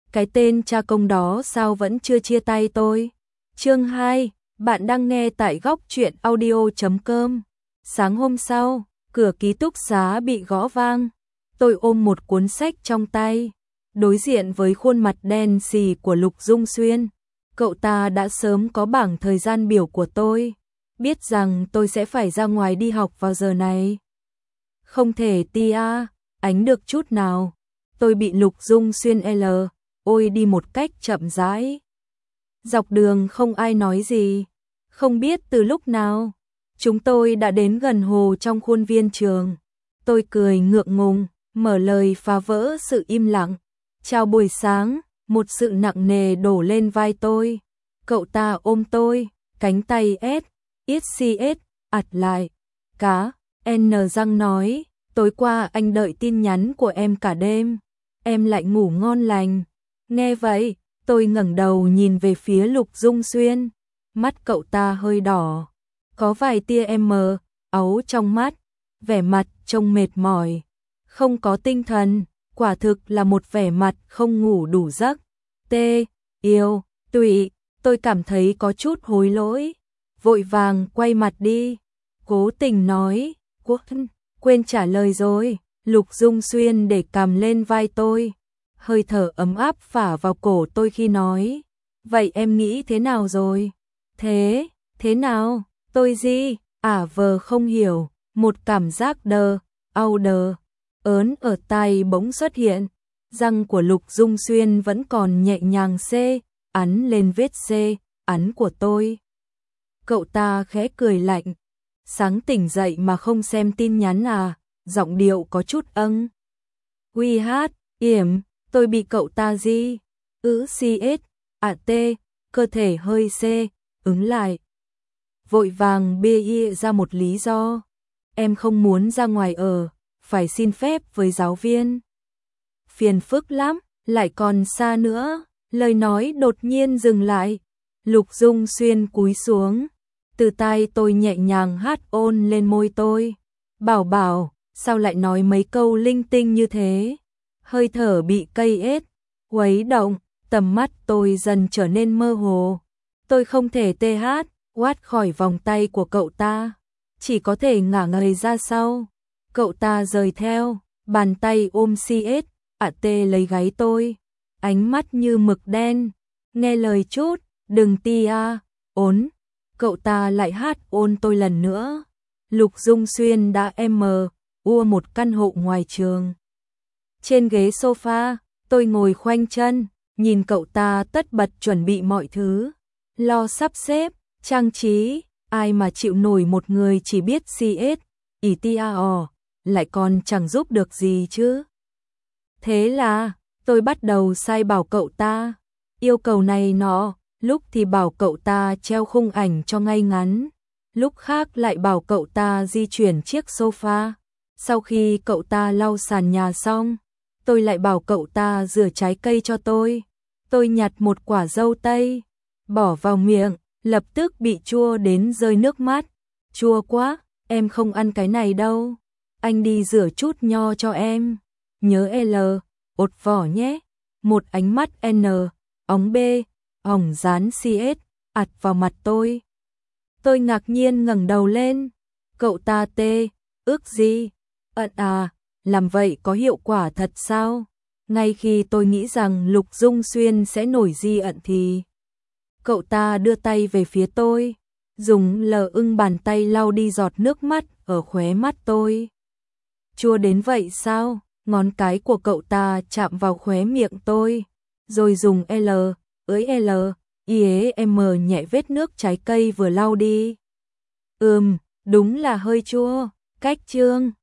cái tên cha công đó sao vẫn chưa chia tay tôi. Chương 2, bạn đang nghe tại góc truyện audio.com. Sáng hôm sau, cửa ký túc xá bị gõ vang. Tôi ôm một cuốn sách trong tay, đối diện với khuôn mặt đen xì của Lục Dung Xuyên. Cậu ta đã sớm có bảng thời gian biểu của tôi, biết rằng tôi sẽ phải ra ngoài đi học vào giờ này. Không thể tia ánh được chút nào. Tôi bị Lục Dung Xuyên ôi đi một cách chậm rãi. Dọc đường không ai nói gì. Không biết từ lúc nào, chúng tôi đã đến gần hồ trong khuôn viên trường. Tôi cười ngượng ngùng, mở lời phá vỡ sự im lặng. Chào buổi sáng, một sự nặng nề đổ lên vai tôi. Cậu ta ôm tôi, cánh tay ạt lại. Cá, N răng nói, tối qua anh đợi tin nhắn của em cả đêm. Em lại ngủ ngon lành. Nghe vậy, tôi ngẩng đầu nhìn về phía Lục Dung Xuyên. Mắt cậu ta hơi đỏ, có vài tia áu trong mắt, vẻ mặt trông mệt mỏi, không có tinh thần, quả thực là một vẻ mặt không ngủ đủ giấc. Yêu, tụy, tôi cảm thấy có chút hối lỗi, vội vàng quay mặt đi, cố tình nói, quên trả lời rồi. Lục Dung Xuyên để cằm lên vai tôi, hơi thở ấm áp phả vào cổ tôi khi nói, vậy em nghĩ thế nào rồi? Thế nào? Tôi vờ không hiểu, một cảm giác ớn ở tai bỗng xuất hiện, răng của Lục Dung Xuyên vẫn còn nhẹ nhàng ấn lên vết ấn của tôi. Cậu ta khẽ cười lạnh, sáng tỉnh dậy mà không xem tin nhắn à? Giọng điệu có chút tôi bị cậu ta cơ thể hơi ứng lại. Vội vàng bê ra một lý do. Em không muốn ra ngoài phải xin phép với giáo viên. Phiền phức lắm, lại còn xa nữa. Lời nói đột nhiên dừng lại. Lục Dung Xuyên cúi xuống, từ tai tôi nhẹ nhàng ôn lên môi tôi. Bảo, sao lại nói mấy câu linh tinh như thế? Hơi thở bị cây quấy động, tầm mắt tôi dần trở nên mơ hồ. Tôi không thể quát khỏi vòng tay của cậu ta, chỉ có thể ngả người ra sau. Cậu ta rời theo, bàn tay ôm lấy gáy tôi, ánh mắt như mực đen. Nghe lời chút, đừng ốn. Cậu ta lại ôn tôi lần nữa. Lục Dung Xuyên đã một căn hộ ngoài trường. Trên ghế sofa, tôi ngồi khoanh chân, nhìn cậu ta tất bật chuẩn bị mọi thứ, lo sắp xếp, trang trí, ai mà chịu nổi một người chỉ biết lại còn chẳng giúp được gì chứ. Thế là, tôi bắt đầu sai bảo cậu ta, yêu cầu này nọ, lúc thì bảo cậu ta treo khung ảnh cho ngay ngắn, lúc khác lại bảo cậu ta di chuyển chiếc sofa. Sau khi cậu ta lau sàn nhà xong, tôi lại bảo cậu ta rửa trái cây cho tôi. Tôi nhặt một quả dâu tây, bỏ vào miệng, lập tức bị chua đến rơi nước mắt. Chua quá, em không ăn cái này đâu. Anh đi rửa chút nho cho em. Nhớ ột vỏ nhé. Một ánh mắt óng ỏng dán ạt vào mặt tôi. Tôi ngạc nhiên ngẩng đầu lên. Cậu ta ước gì? Làm vậy có hiệu quả thật sao? Ngay khi tôi nghĩ rằng Lục Dung Xuyên sẽ nổi thì cậu ta đưa tay về phía tôi, dùng bàn tay lau đi giọt nước mắt ở khóe mắt tôi. Chua đến vậy sao? Ngón cái của cậu ta chạm vào khóe miệng tôi, rồi dùng nhẹ vết nước trái cây vừa lau đi. Đúng là hơi chua. Cách chương